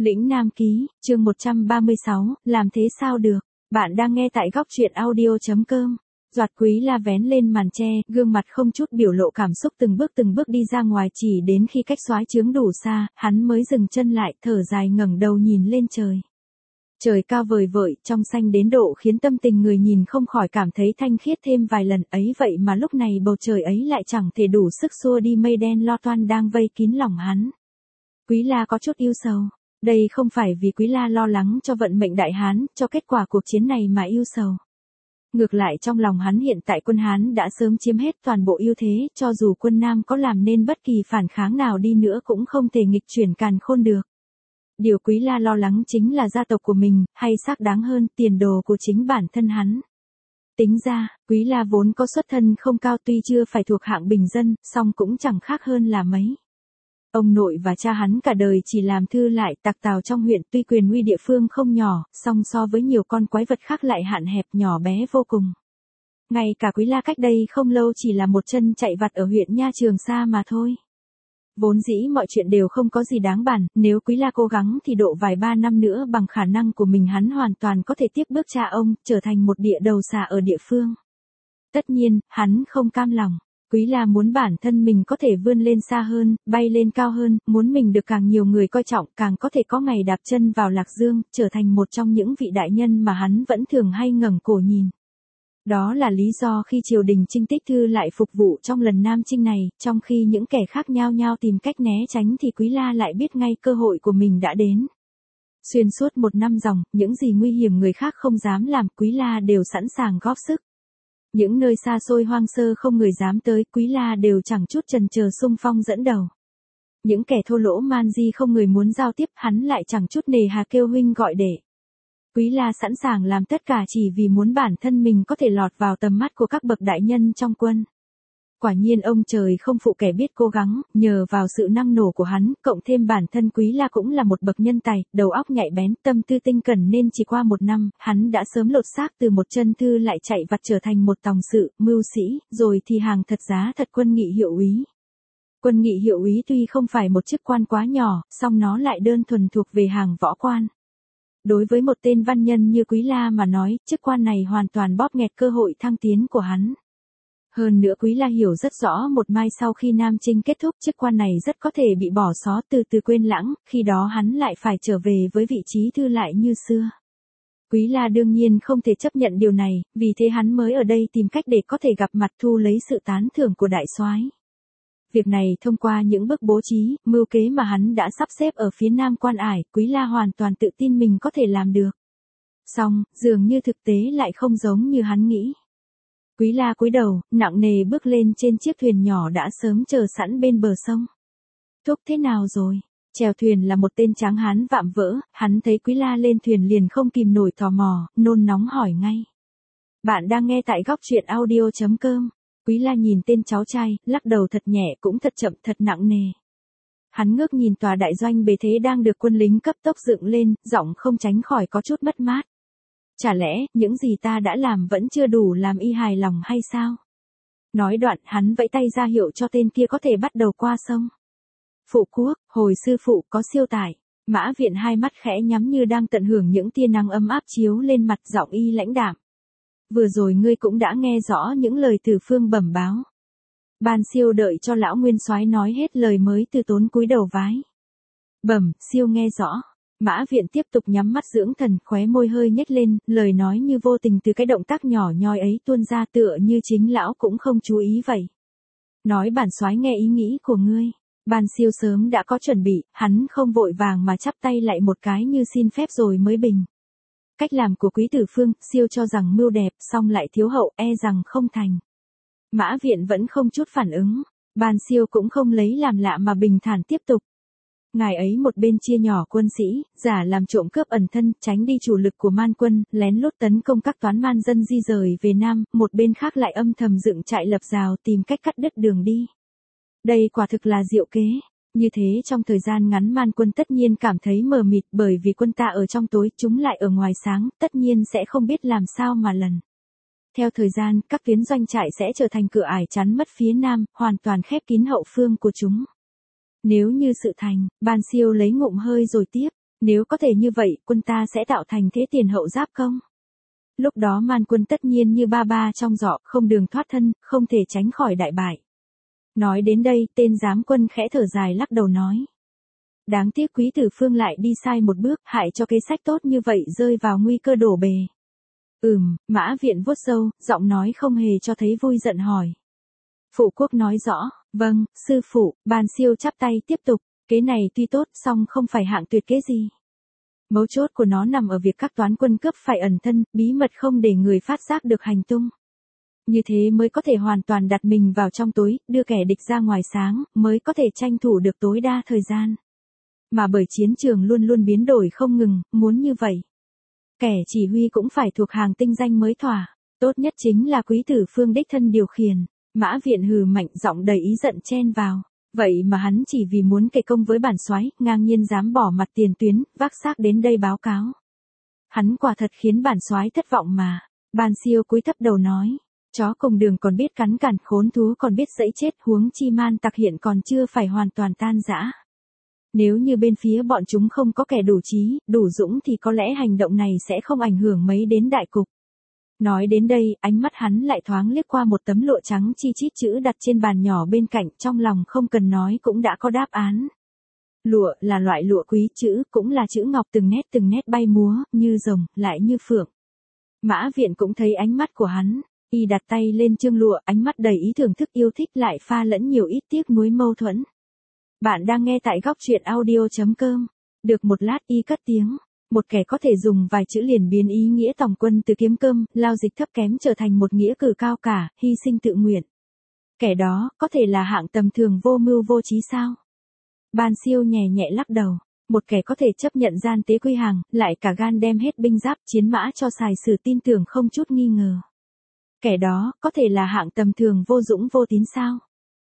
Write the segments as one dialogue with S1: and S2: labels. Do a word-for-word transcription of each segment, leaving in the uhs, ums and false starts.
S1: Lĩnh Nam Ký, chương một trăm ba mươi sáu, làm thế sao được? Bạn đang nghe tại góc truyện audio chấm com. Doạt Quý La vén lên màn che, gương mặt không chút biểu lộ cảm xúc từng bước từng bước đi ra ngoài, chỉ đến khi cách soái trướng đủ xa, hắn mới dừng chân lại, thở dài ngẩng đầu nhìn lên trời. Trời cao vời vợi, trong xanh đến độ khiến tâm tình người nhìn không khỏi cảm thấy thanh khiết thêm vài lần, ấy vậy mà lúc này bầu trời ấy lại chẳng thể đủ sức xua đi mây đen lo toan đang vây kín lòng hắn. Quý La có chút ưu sầu. Đây không phải vì Quý La lo lắng cho vận mệnh Đại Hán, cho kết quả cuộc chiến này mà ưu sầu. Ngược lại trong lòng hắn hiện tại quân Hán đã sớm chiếm hết toàn bộ ưu thế, cho dù quân Nam có làm nên bất kỳ phản kháng nào đi nữa cũng không thể nghịch chuyển càn khôn được. Điều Quý La lo lắng chính là gia tộc của mình, hay xác đáng hơn, tiền đồ của chính bản thân hắn. Tính ra, Quý La vốn có xuất thân không cao, tuy chưa phải thuộc hạng bình dân, song cũng chẳng khác hơn là mấy. Ông nội và cha hắn cả đời chỉ làm thư lại tặc tào trong huyện, tuy quyền uy địa phương không nhỏ, song so với nhiều con quái vật khác lại hạn hẹp nhỏ bé vô cùng. Ngay cả Quý La cách đây không lâu chỉ là một chân chạy vặt ở huyện Nha Trường Sa mà thôi. Vốn dĩ mọi chuyện đều không có gì đáng bàn, nếu Quý La cố gắng thì độ vài ba năm nữa bằng khả năng của mình hắn hoàn toàn có thể tiếp bước cha ông, trở thành một địa đầu xà ở địa phương. Tất nhiên, hắn không cam lòng. Quý La muốn bản thân mình có thể vươn lên xa hơn, bay lên cao hơn, muốn mình được càng nhiều người coi trọng, càng có thể có ngày đạp chân vào Lạc Dương, trở thành một trong những vị đại nhân mà hắn vẫn thường hay ngẩng cổ nhìn. Đó là lý do khi triều đình Trinh Tích Thư lại phục vụ trong lần Nam Chinh này, trong khi những kẻ khác nhao nhao tìm cách né tránh thì Quý La lại biết ngay cơ hội của mình đã đến. Xuyên suốt một năm dòng, những gì nguy hiểm người khác không dám làm, Quý La đều sẵn sàng góp sức. Những nơi xa xôi hoang sơ không người dám tới, Quý La đều chẳng chút chần chờ xung phong dẫn đầu. Những kẻ thô lỗ man di không người muốn giao tiếp, hắn lại chẳng chút nề hà kêu huynh gọi đệ. Quý La sẵn sàng làm tất cả chỉ vì muốn bản thân mình có thể lọt vào tầm mắt của các bậc đại nhân trong quân. Quả nhiên ông trời không phụ kẻ biết cố gắng, nhờ vào sự năng nổ của hắn, cộng thêm bản thân Quý La cũng là một bậc nhân tài, đầu óc nhạy bén, tâm tư tinh cẩn nên chỉ qua một năm, hắn đã sớm lột xác từ một chân thư lại chạy vặt trở thành một tòng sự, mưu sĩ, rồi thì hàng thật giá thật quân nghị hiệu úy. Quân nghị hiệu úy tuy không phải một chức quan quá nhỏ, song nó lại đơn thuần thuộc về hàng võ quan. Đối với một tên văn nhân như Quý La mà nói, chức quan này hoàn toàn bóp nghẹt cơ hội thăng tiến của hắn. Hơn nữa Quý La hiểu rất rõ một mai sau khi Nam Chinh kết thúc chức quan này rất có thể bị bỏ xó từ từ quên lãng, khi đó hắn lại phải trở về với vị trí thư lại như xưa. Quý La đương nhiên không thể chấp nhận điều này, vì thế hắn mới ở đây tìm cách để có thể gặp mặt thu lấy sự tán thưởng của đại soái. Việc này thông qua những bước bố trí, mưu kế mà hắn đã sắp xếp ở phía Nam Quan Ải, Quý La hoàn toàn tự tin mình có thể làm được. Song, dường như thực tế lại không giống như hắn nghĩ. Quý La cúi đầu, nặng nề bước lên trên chiếc thuyền nhỏ đã sớm chờ sẵn bên bờ sông. Thúc thế nào rồi? Chèo thuyền là một tên tráng hán vạm vỡ, hắn thấy Quý La lên thuyền liền không kìm nổi tò mò, nôn nóng hỏi ngay. Bạn đang nghe tại góc truyện audio chấm com. Quý La nhìn tên cháu trai, lắc đầu thật nhẹ cũng thật chậm thật nặng nề. Hắn ngước nhìn tòa đại doanh bề thế đang được quân lính cấp tốc dựng lên, giọng không tránh khỏi có chút mất mát. Chả lẽ, những gì ta đã làm vẫn chưa đủ làm y hài lòng hay sao? Nói đoạn, hắn vẫy tay ra hiệu cho tên kia có thể bắt đầu qua sông. Phụ quốc, hồi sư phụ có siêu tải. Mã Viện hai mắt khẽ nhắm như đang tận hưởng những tia nắng ấm áp chiếu lên mặt, giọng y lãnh đạm. Vừa rồi ngươi cũng đã nghe rõ những lời từ phương bẩm báo. Ban siêu đợi cho lão nguyên soái nói hết lời mới từ tốn cúi đầu vái. Bẩm, siêu nghe rõ. Mã Viện tiếp tục nhắm mắt dưỡng thần, khóe môi hơi nhếch lên, lời nói như vô tình từ cái động tác nhỏ nhoi ấy tuôn ra tựa như chính lão cũng không chú ý vậy. Nói bản soái nghe ý nghĩ của ngươi. Ban siêu sớm đã có chuẩn bị, hắn không vội vàng mà chắp tay lại một cái như xin phép rồi mới bình. Cách làm của quý tử phương, siêu cho rằng mưu đẹp, song lại thiếu hậu, e rằng không thành. Mã Viện vẫn không chút phản ứng, Ban siêu cũng không lấy làm lạ mà bình thản tiếp tục. Ngài ấy một bên chia nhỏ quân sĩ, giả làm trộm cướp ẩn thân, tránh đi chủ lực của man quân, lén lút tấn công các toán man dân di rời về Nam, một bên khác lại âm thầm dựng trại lập rào tìm cách cắt đứt đường đi. Đây quả thực là diệu kế. Như thế trong thời gian ngắn man quân tất nhiên cảm thấy mờ mịt, bởi vì quân ta ở trong tối, chúng lại ở ngoài sáng, tất nhiên sẽ không biết làm sao mà lần. Theo thời gian, các tuyến doanh trại sẽ trở thành cửa ải chắn mất phía Nam, hoàn toàn khép kín hậu phương của chúng. Nếu như sự thành, Ban siêu lấy ngụm hơi rồi tiếp. Nếu có thể như vậy, quân ta sẽ tạo thành thế tiền hậu giáp công. Lúc đó Man quân tất nhiên như ba ba trong giỏ, không đường thoát thân, không thể tránh khỏi đại bại. Nói đến đây, tên giám quân khẽ thở dài lắc đầu nói. Đáng tiếc Quý Tử Phương lại đi sai một bước, hại cho kế sách tốt như vậy rơi vào nguy cơ đổ bề. Ừm, Mã Viện vuốt râu, giọng nói không hề cho thấy vui giận hỏi. Phụ quốc nói rõ, vâng, sư phụ. Ban Siêu chắp tay tiếp tục, kế này tuy tốt song không phải hạng tuyệt kế gì. Mấu chốt của nó nằm ở việc các toán quân cướp phải ẩn thân, bí mật không để người phát giác được hành tung. Như thế mới có thể hoàn toàn đặt mình vào trong tối, đưa kẻ địch ra ngoài sáng, mới có thể tranh thủ được tối đa thời gian. Mà bởi chiến trường luôn luôn biến đổi không ngừng, muốn như vậy. Kẻ chỉ huy cũng phải thuộc hàng tinh danh mới thỏa, tốt nhất chính là Quý Tử Phương đích thân điều khiển. Mã Viện hừ mạnh giọng đầy ý giận chen vào. Vậy mà hắn chỉ vì muốn kề công với bản soái, ngang nhiên dám bỏ mặt tiền tuyến, vác xác đến đây báo cáo. Hắn quả thật khiến bản soái thất vọng mà. Ban Siêu cúi thấp đầu nói. Chó cùng đường còn biết cắn cản, khốn thú còn biết dẫy chết, huống chi Man tặc hiện còn chưa phải hoàn toàn tan rã. Nếu như bên phía bọn chúng không có kẻ đủ trí, đủ dũng thì có lẽ hành động này sẽ không ảnh hưởng mấy đến đại cục. Nói đến đây, ánh mắt hắn lại thoáng liếc qua một tấm lụa trắng chi chít chữ đặt trên bàn nhỏ bên cạnh, trong lòng không cần nói cũng đã có đáp án. Lụa là loại lụa quý, chữ cũng là chữ ngọc từng nét từng nét bay múa, như rồng, lại như phượng. Mã Viện cũng thấy ánh mắt của hắn, y đặt tay lên chương lụa, ánh mắt đầy ý thưởng thức yêu thích lại pha lẫn nhiều ít tiếc nuối mâu thuẫn. Bạn đang nghe tại góc truyện audio chấm com. Được một lát y cất tiếng. Một kẻ có thể dùng vài chữ liền biến ý nghĩa tòng quân từ kiếm cơm, lao dịch thấp kém trở thành một nghĩa cử cao cả, hy sinh tự nguyện. Kẻ đó, có thể là hạng tầm thường vô mưu vô trí sao? Ban Siêu nhẹ nhẹ lắc đầu. Một kẻ có thể chấp nhận gian tế quy hàng, lại cả gan đem hết binh giáp chiến mã cho xài sử tin tưởng không chút nghi ngờ. Kẻ đó, có thể là hạng tầm thường vô dũng vô tín sao?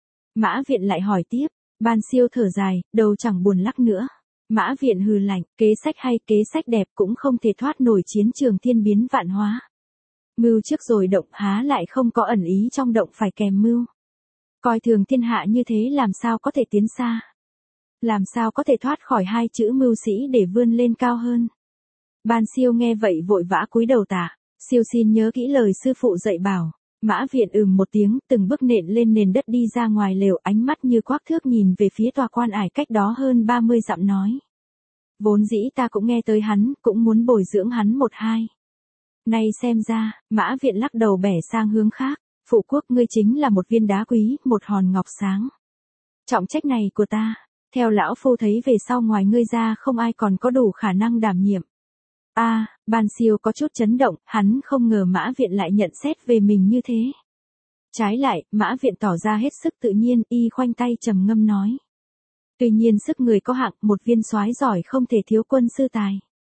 S1: Mã Viện lại hỏi tiếp. Ban Siêu thở dài, đầu chẳng buồn lắc nữa. Mã Viện hừ lạnh, kế sách hay kế sách đẹp cũng không thể thoát nổi chiến trường thiên biến vạn hóa. Mưu trước rồi động, há lại không có ẩn ý trong động phải kèm mưu. Coi thường thiên hạ như thế làm sao có thể tiến xa. Làm sao có thể thoát khỏi hai chữ mưu sĩ để vươn lên cao hơn. Ban Siêu nghe vậy vội vã cúi đầu tạ. Siêu xin nhớ kỹ lời sư phụ dạy bảo. Mã Viện ừm một tiếng, từng bước nện lên nền đất đi ra ngoài lều, ánh mắt như quắc thước nhìn về phía tòa quan ải cách đó hơn ba mươi dặm nói. Vốn dĩ ta cũng nghe tới hắn, cũng muốn bồi dưỡng hắn một hai. Nay xem ra, Mã Viện lắc đầu bẻ sang hướng khác. Phụ quốc ngươi chính là một viên đá quý, một hòn ngọc sáng. Trọng trách này của ta, theo lão phu thấy về sau ngoài ngươi ra không ai còn có đủ khả năng đảm nhiệm. A, à, Ban Siêu có chút chấn động, hắn không ngờ Mã Viện lại nhận xét về mình như thế. Trái lại, Mã Viện tỏ ra hết sức tự nhiên, y khoanh tay trầm ngâm nói. Tuy nhiên sức người có hạng, một viên soái giỏi không thể thiếu quân sư tài.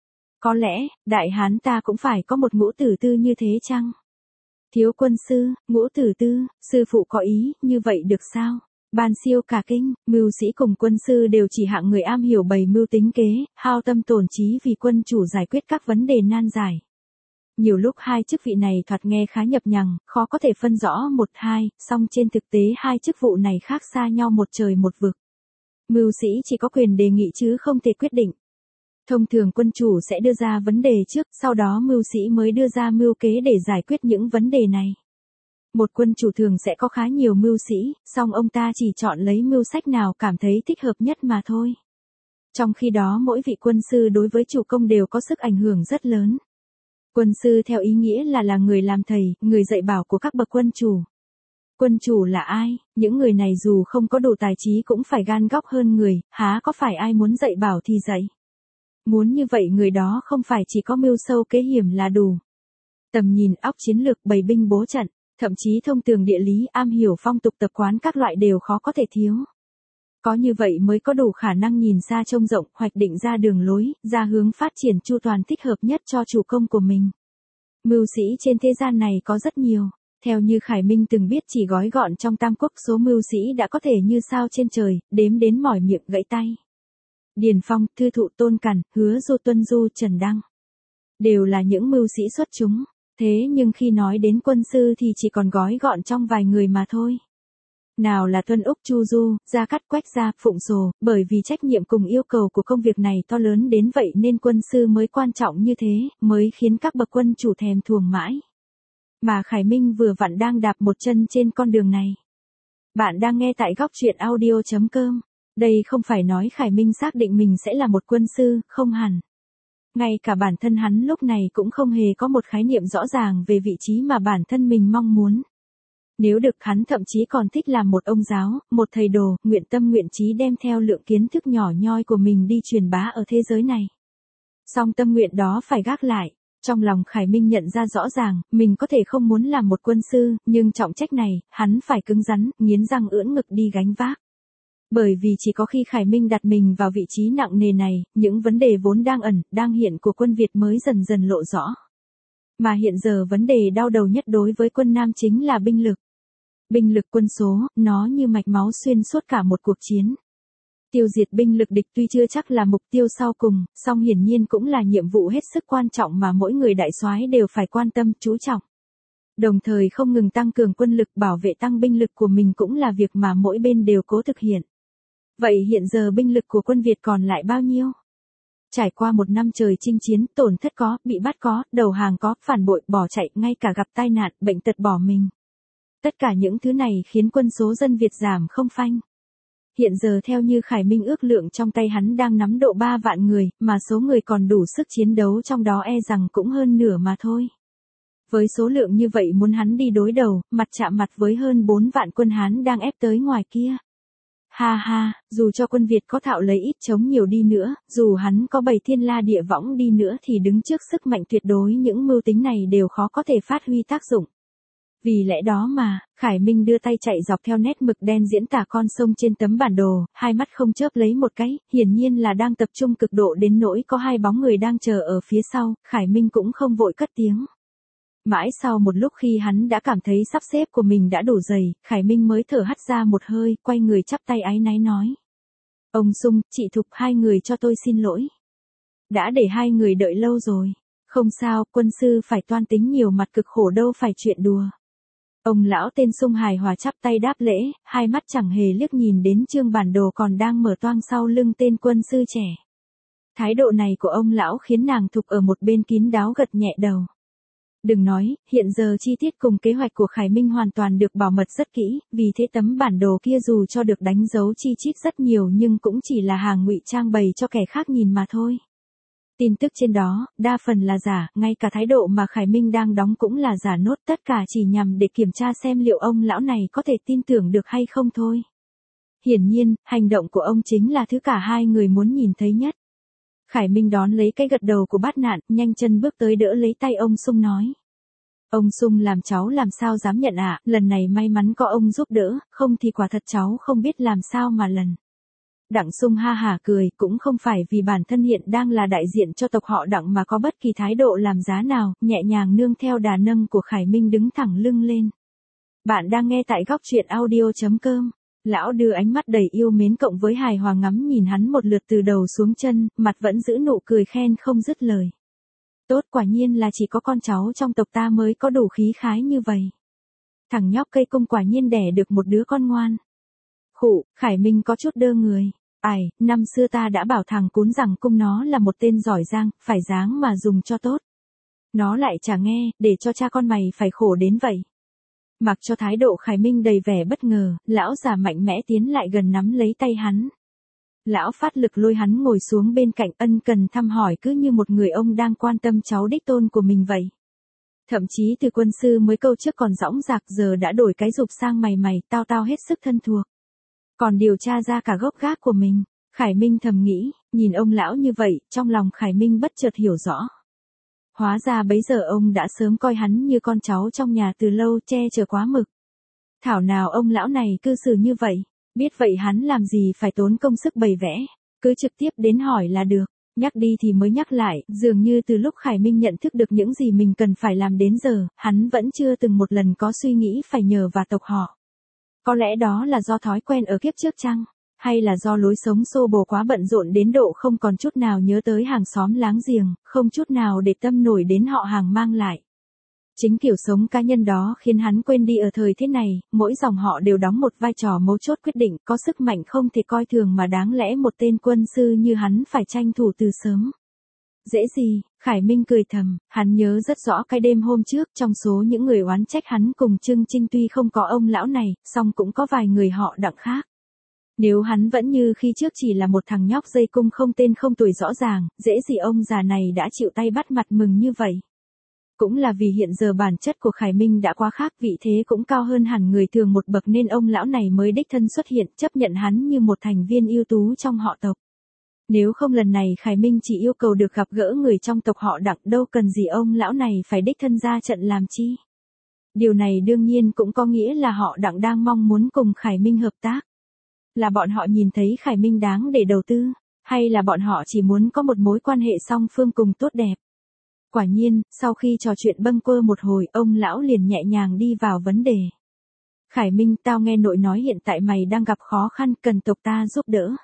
S1: Có lẽ, đại hán ta cũng phải có một ngũ tử tư như thế chăng? Thiếu quân sư, ngũ tử tư, sư phụ có ý, như vậy được sao? Ban Siêu cả kinh, mưu sĩ cùng quân sư đều chỉ hạng người am hiểu bày mưu tính kế, hao tâm tổn trí vì quân chủ giải quyết các vấn đề nan giải. Nhiều lúc hai chức vị này thoạt nghe khá nhập nhằng, khó có thể phân rõ một hai, song trên thực tế hai chức vụ này khác xa nhau một trời một vực. Mưu sĩ chỉ có quyền đề nghị chứ không thể quyết định. Thông thường quân chủ sẽ đưa ra vấn đề trước, sau đó mưu sĩ mới đưa ra mưu kế để giải quyết những vấn đề này. Một quân chủ thường sẽ có khá nhiều mưu sĩ, song ông ta chỉ chọn lấy mưu sách nào cảm thấy thích hợp nhất mà thôi. Trong khi đó mỗi vị quân sư đối với chủ công đều có sức ảnh hưởng rất lớn. Quân sư theo ý nghĩa là là người làm thầy, người dạy bảo của các bậc quân chủ. Quân chủ là ai? Những người này dù không có đủ tài trí cũng phải gan góc hơn người, há có phải ai muốn dạy bảo thì dạy. Muốn như vậy người đó không phải chỉ có mưu sâu kế hiểm là đủ. Tầm nhìn óc chiến lược bày binh bố trận, thậm chí thông tường địa lý am hiểu phong tục tập quán các loại đều khó có thể thiếu. Có như vậy mới có đủ khả năng nhìn xa trông rộng, hoạch định ra đường lối, ra hướng phát triển chu toàn thích hợp nhất cho chủ công của mình. Mưu sĩ trên thế gian này có rất nhiều. Theo như Khải Minh từng biết chỉ gói gọn trong Tam Quốc số mưu sĩ đã có thể như sao trên trời, đếm đến mỏi miệng gãy tay. Điền Phong, Thư Thụ, Tôn Cẩn, Hứa Du, Tuân Du, Trần Đăng. Đều là những mưu sĩ xuất chúng. Thế nhưng khi nói đến quân sư thì chỉ còn gói gọn trong vài người mà thôi. Nào là Tuân Úc Chu Du, Gia Cát Quách Gia, Phụng Sồ, bởi vì trách nhiệm cùng yêu cầu của công việc này to lớn đến vậy nên quân sư mới quan trọng như thế, mới khiến các bậc quân chủ thèm thuồng mãi. Mà Khải Minh vừa vặn đang đạp một chân trên con đường này. Bạn đang nghe tại góc truyện audio.com. Đây không phải nói Khải Minh xác định mình sẽ là một quân sư, không hẳn. Ngay cả bản thân hắn lúc này cũng không hề có một khái niệm rõ ràng về vị trí mà bản thân mình mong muốn. Nếu được hắn thậm chí còn thích làm một ông giáo, một thầy đồ, nguyện tâm nguyện chí đem theo lượng kiến thức nhỏ nhoi của mình đi truyền bá ở thế giới này. Song tâm nguyện đó phải gác lại. Trong lòng Khải Minh nhận ra rõ ràng, mình có thể không muốn làm một quân sư, nhưng trọng trách này, hắn phải cứng rắn, nghiến răng ưỡn ngực đi gánh vác. Bởi vì chỉ có khi Khải Minh đặt mình vào vị trí nặng nề này, những vấn đề vốn đang ẩn, đang hiện của quân Việt mới dần dần lộ rõ. Mà hiện giờ vấn đề đau đầu nhất đối với quân Nam chính là binh lực. Binh lực quân số, nó như mạch máu xuyên suốt cả một cuộc chiến. Tiêu diệt binh lực địch tuy chưa chắc là mục tiêu sau cùng, song hiển nhiên cũng là nhiệm vụ hết sức quan trọng mà mỗi người đại soái đều phải quan tâm, chú trọng. Đồng thời không ngừng tăng cường quân lực, bảo vệ tăng binh lực của mình cũng là việc mà mỗi bên đều cố thực hiện. Vậy hiện giờ binh lực của quân Việt còn lại bao nhiêu? Trải qua một năm trời chinh chiến, tổn thất có, bị bắt có, đầu hàng có, phản bội, bỏ chạy, ngay cả gặp tai nạn, bệnh tật bỏ mình. Tất cả những thứ này khiến quân số dân Việt giảm không phanh. Hiện giờ theo như Khải Minh ước lượng trong tay hắn đang nắm độ ba vạn người, mà số người còn đủ sức chiến đấu trong đó e rằng cũng hơn nửa mà thôi. Với số lượng như vậy muốn hắn đi đối đầu, mặt chạm mặt với hơn bốn vạn quân Hán đang ép tới ngoài kia. Ha ha, dù cho quân Việt có thạo lấy ít chống nhiều đi nữa, dù hắn có bày thiên la địa võng đi nữa thì đứng trước sức mạnh tuyệt đối những mưu tính này đều khó có thể phát huy tác dụng. Vì lẽ đó mà, Khải Minh đưa tay chạy dọc theo nét mực đen diễn tả con sông trên tấm bản đồ, hai mắt không chớp lấy một cái, hiển nhiên là đang tập trung cực độ đến nỗi có hai bóng người đang chờ ở phía sau, Khải Minh cũng không vội cất tiếng. Mãi sau một lúc khi hắn đã cảm thấy sắp xếp của mình đã đủ dày, Khải Minh mới thở hắt ra một hơi, quay người chắp tay áy náy nói. Ông Sung, chị Thục, hai người cho tôi xin lỗi. Đã để hai người đợi lâu rồi. Không sao, quân sư phải toan tính nhiều mặt cực khổ đâu phải chuyện đùa. Ông lão tên Sung hài hòa chắp tay đáp lễ, hai mắt chẳng hề liếc nhìn đến chương bản đồ còn đang mở toang sau lưng tên quân sư trẻ. Thái độ này của ông lão khiến nàng Thục ở một bên kín đáo gật nhẹ đầu. Đừng nói, hiện giờ chi tiết cùng kế hoạch của Khải Minh hoàn toàn được bảo mật rất kỹ, vì thế tấm bản đồ kia dù cho được đánh dấu chi chít rất nhiều nhưng cũng chỉ là hàng ngụy trang bày cho kẻ khác nhìn mà thôi. Tin tức trên đó, đa phần là giả, ngay cả thái độ mà Khải Minh đang đóng cũng là giả nốt, tất cả chỉ nhằm để kiểm tra xem liệu ông lão này có thể tin tưởng được hay không thôi. Hiển nhiên, hành động của ông chính là thứ cả hai người muốn nhìn thấy nhất. Khải Minh đón lấy cái gật đầu của bát nạn, nhanh chân bước tới đỡ lấy tay ông Sung nói. Ông Sung làm cháu làm sao dám nhận ạ, à, lần này may mắn có ông giúp đỡ, không thì quả thật cháu không biết làm sao mà lần. Đặng Sung ha hả cười, cũng không phải vì bản thân hiện đang là đại diện cho tộc họ Đặng mà có bất kỳ thái độ làm giá nào, nhẹ nhàng nương theo đà nâng của Khải Minh đứng thẳng lưng lên. Bạn đang nghe tại góc truyện audio.com. Lão đưa ánh mắt đầy yêu mến cộng với hài hòa ngắm nhìn hắn một lượt từ đầu xuống chân, mặt vẫn giữ nụ cười khen không dứt lời. Tốt, quả nhiên là chỉ có con cháu trong tộc ta mới có đủ khí khái như vậy. Thằng nhóc cây cung quả nhiên đẻ được một đứa con ngoan. Khụ, Khải Minh có chút đơ người. Ải, năm xưa ta đã bảo thằng cún rằng cung nó là một tên giỏi giang, phải dáng mà dùng cho tốt. Nó lại chả nghe, để cho cha con mày phải khổ đến vậy. Mặc cho thái độ Khải Minh đầy vẻ bất ngờ, lão già mạnh mẽ tiến lại gần nắm lấy tay hắn. Lão phát lực lôi hắn ngồi xuống bên cạnh, ân cần thăm hỏi cứ như một người ông đang quan tâm cháu đích tôn của mình vậy. Thậm chí từ quân sư mới câu trước còn dõng dạc giờ đã đổi cái dục sang mày mày, tao tao hết sức thân thuộc. Còn điều tra ra cả gốc gác của mình, Khải Minh thầm nghĩ, nhìn ông lão như vậy, trong lòng Khải Minh bất chợt hiểu rõ. Hóa ra bấy giờ ông đã sớm coi hắn như con cháu trong nhà từ lâu, che chở quá mực. Thảo nào ông lão này cư xử như vậy, biết vậy hắn làm gì phải tốn công sức bày vẽ, cứ trực tiếp đến hỏi là được. Nhắc đi thì mới nhắc lại, dường như từ lúc Khải Minh nhận thức được những gì mình cần phải làm đến giờ, hắn vẫn chưa từng một lần có suy nghĩ phải nhờ vào tộc họ. Có lẽ đó là do thói quen ở kiếp trước chăng? Hay là do lối sống xô bồ quá bận rộn đến độ không còn chút nào nhớ tới hàng xóm láng giềng, không chút nào để tâm nổi đến họ hàng mang lại. Chính kiểu sống cá nhân đó khiến hắn quên đi ở thời thế này, mỗi dòng họ đều đóng một vai trò mấu chốt quyết định, có sức mạnh không thể coi thường mà đáng lẽ một tên quân sư như hắn phải tranh thủ từ sớm. Dễ gì, Khải Minh cười thầm, hắn nhớ rất rõ cái đêm hôm trước, trong số những người oán trách hắn cùng Trương Trinh tuy không có ông lão này, song cũng có vài người họ Đặng khác. Nếu hắn vẫn như khi trước chỉ là một thằng nhóc dây cung không tên không tuổi rõ ràng, dễ gì ông già này đã chịu tay bắt mặt mừng như vậy. Cũng là vì hiện giờ bản chất của Khải Minh đã quá khác, vị thế cũng cao hơn hẳn người thường một bậc nên ông lão này mới đích thân xuất hiện, chấp nhận hắn như một thành viên ưu tú trong họ tộc. Nếu không lần này Khải Minh chỉ yêu cầu được gặp gỡ người trong tộc họ Đặng, đâu cần gì ông lão này phải đích thân ra trận làm chi. Điều này đương nhiên cũng có nghĩa là họ Đặng đang mong muốn cùng Khải Minh hợp tác. Là bọn họ nhìn thấy Khải Minh đáng để đầu tư, hay là bọn họ chỉ muốn có một mối quan hệ song phương cùng tốt đẹp. Quả nhiên, sau khi trò chuyện bâng quơ một hồi, ông lão liền nhẹ nhàng đi vào vấn đề. Khải Minh, tao nghe nội nói hiện tại mày đang gặp khó khăn, cần tộc ta giúp đỡ.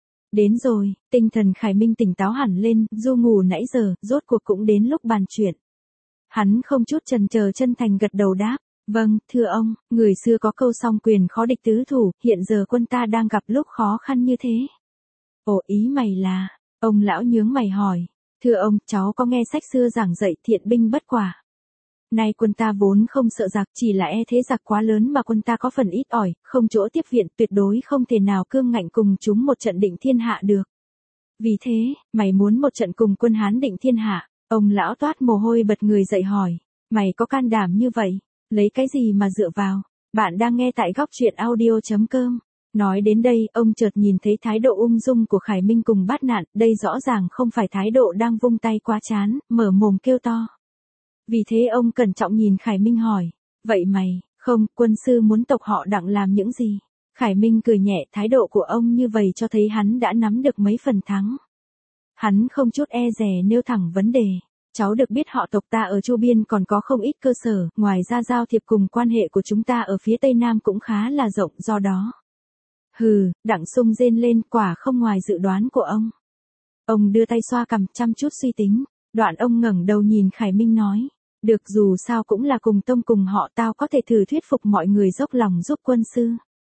S1: Đến rồi, tinh thần Khải Minh tỉnh táo hẳn lên, du ngủ nãy giờ, rốt cuộc cũng đến lúc bàn chuyện. Hắn không chút chần chờ chân thành gật đầu đáp, vâng, thưa ông, người xưa có câu song quyền khó địch tứ thủ, hiện giờ quân ta đang gặp lúc khó khăn như thế. Ồ, ý mày là, ông lão nhướng mày hỏi, thưa ông, cháu có nghe sách xưa giảng dạy thiện binh bất quả. Nay quân ta vốn không sợ giặc, chỉ là e thế giặc quá lớn mà quân ta có phần ít ỏi, không chỗ tiếp viện, tuyệt đối không thể nào cương ngạnh cùng chúng một trận định thiên hạ được. Vì thế, mày muốn một trận cùng quân Hán định thiên hạ? Ông lão toát mồ hôi bật người dậy hỏi, mày có can đảm như vậy, lấy cái gì mà dựa vào? Bạn đang nghe tại góc truyện audio chấm com. Nói đến đây, ông chợt nhìn thấy thái độ ung dung của Khải Minh cùng Bát Nạn, đây rõ ràng không phải thái độ đang vung tay quá chán, mở mồm kêu to. Vì thế ông cẩn trọng nhìn Khải Minh hỏi, vậy mày, không, quân sư muốn tộc họ Đặng làm những gì? Khải Minh cười nhẹ, thái độ của ông như vậy cho thấy hắn đã nắm được mấy phần thắng. Hắn không chút e dè nêu thẳng vấn đề, cháu được biết họ tộc ta ở Chu Biên còn có không ít cơ sở, ngoài ra giao thiệp cùng quan hệ của chúng ta ở phía Tây Nam cũng khá là rộng, do đó. Hừ, Đặng Sung rên lên, quả không ngoài dự đoán của ông. Ông đưa tay xoa cằm chăm chút suy tính, đoạn ông ngẩng đầu nhìn Khải Minh nói. Được, dù sao cũng là cùng tông cùng họ, tao có thể thử thuyết phục mọi người dốc lòng giúp quân sư.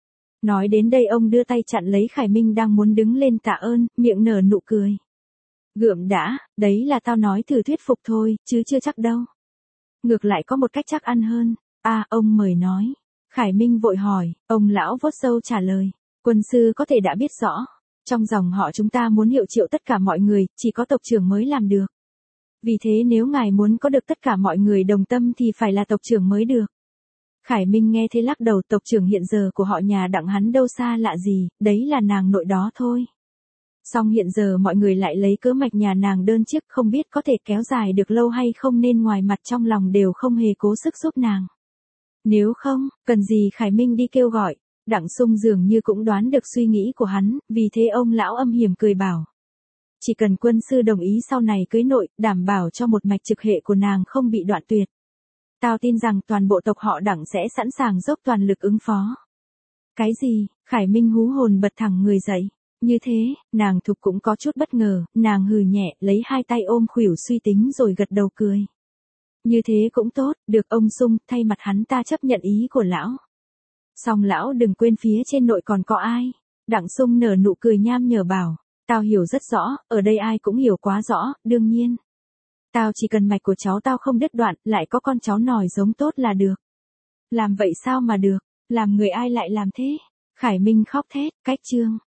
S1: Nói đến đây ông đưa tay chặn lấy Khải Minh đang muốn đứng lên tạ ơn, miệng nở nụ cười. Gượm đã, đấy là tao nói thử thuyết phục thôi, chứ chưa chắc đâu. Ngược lại có một cách chắc ăn hơn. À, ông mời nói. Khải Minh vội hỏi, ông lão vuốt râu trả lời. Quân sư có thể đã biết rõ. Trong dòng họ chúng ta muốn hiệu triệu tất cả mọi người, chỉ có tộc trưởng mới làm được. Vì thế nếu ngài muốn có được tất cả mọi người đồng tâm thì phải là tộc trưởng mới được. Khải Minh nghe thế lắc đầu, tộc trưởng hiện giờ của họ nhà Đặng hắn đâu xa lạ gì, đấy là nàng nội đó thôi. Song hiện giờ mọi người lại lấy cớ mạch nhà nàng đơn chiếc, không biết có thể kéo dài được lâu hay không nên ngoài mặt trong lòng đều không hề cố sức giúp nàng. Nếu không, cần gì Khải Minh đi kêu gọi, Đặng Sung dường như cũng đoán được suy nghĩ của hắn, vì thế ông lão âm hiểm cười bảo. Chỉ cần quân sư đồng ý sau này cưới nội, đảm bảo cho một mạch trực hệ của nàng không bị đoạn tuyệt. Tao tin rằng toàn bộ tộc họ Đặng sẽ sẵn sàng dốc toàn lực ứng phó. Cái gì? Khải Minh hú hồn bật thẳng người dậy. Như thế, nàng Thục cũng có chút bất ngờ, nàng hừ nhẹ, lấy hai tay ôm khuỷu suy tính rồi gật đầu cười. Như thế cũng tốt, được ông Sung, thay mặt hắn ta chấp nhận ý của lão. Song lão đừng quên phía trên nội còn có ai. Đặng Sung nở nụ cười nham nhở bảo. Tao hiểu rất rõ, ở đây ai cũng hiểu quá rõ, đương nhiên. Tao chỉ cần mạch của cháu tao không đứt đoạn, lại có con cháu nòi giống tốt là được. Làm vậy sao mà được, làm người ai lại làm thế? Khải Minh khóc thét, cách chương.